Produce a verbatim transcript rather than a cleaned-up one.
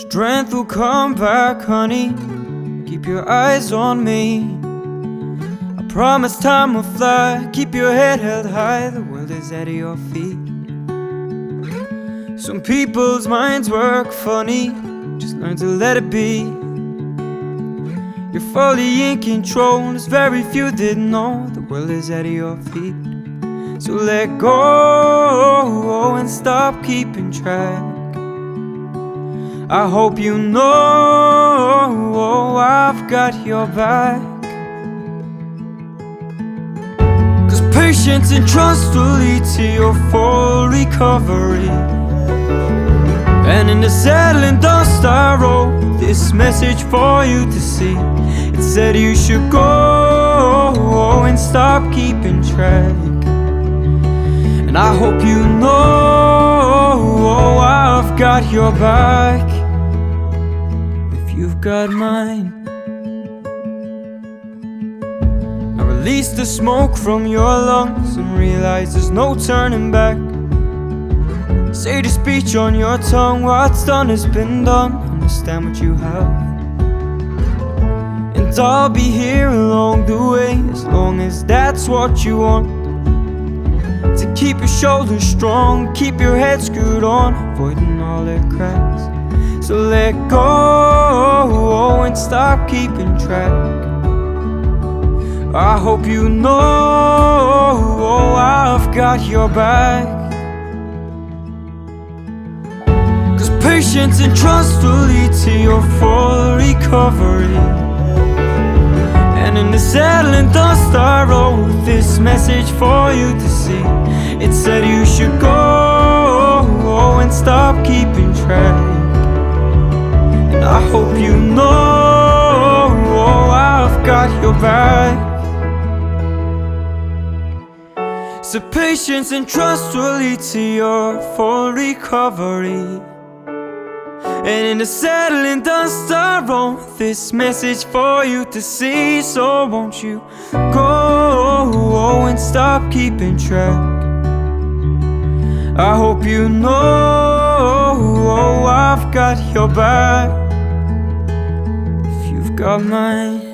Strength will come back, honey. Keep your eyes on me. I promise time will fly. Keep your head held high. The world is at your feet. Some people's minds work funny. Just learn to let it be. You're fully in control. There's very few that know the world is at your feet. So let go and stop keeping track. I hope you know I've got your back. Cause patience and trust will lead to your full recovery. And in the settling dust I wrote this message for you to see. It said you should go and stop keeping track. And I hope you know I've got your back, if you've got mine. Now release the smoke from your lungs and realize there's no turning back. Say the speech on your tongue. What's done has been done. Understand what you have. And I'll be here along the way, as long as that's what you want. To keep your shoulders strong, keep your head screwed on, avoiding all the cracks. So let go and stop keeping track. I hope you know I've got your back. Cause patience and trust will lead to your full recovery. And in the settling dust I wrote this message for you to see. It said you should go and stop keeping track. And I hope you know I've got your back. So patience and trust will lead to your full recovery. And in the settling dust I wrote this message for you to see. So won't you go and stop keeping track. I hope you know I've got your back, if you've got mine.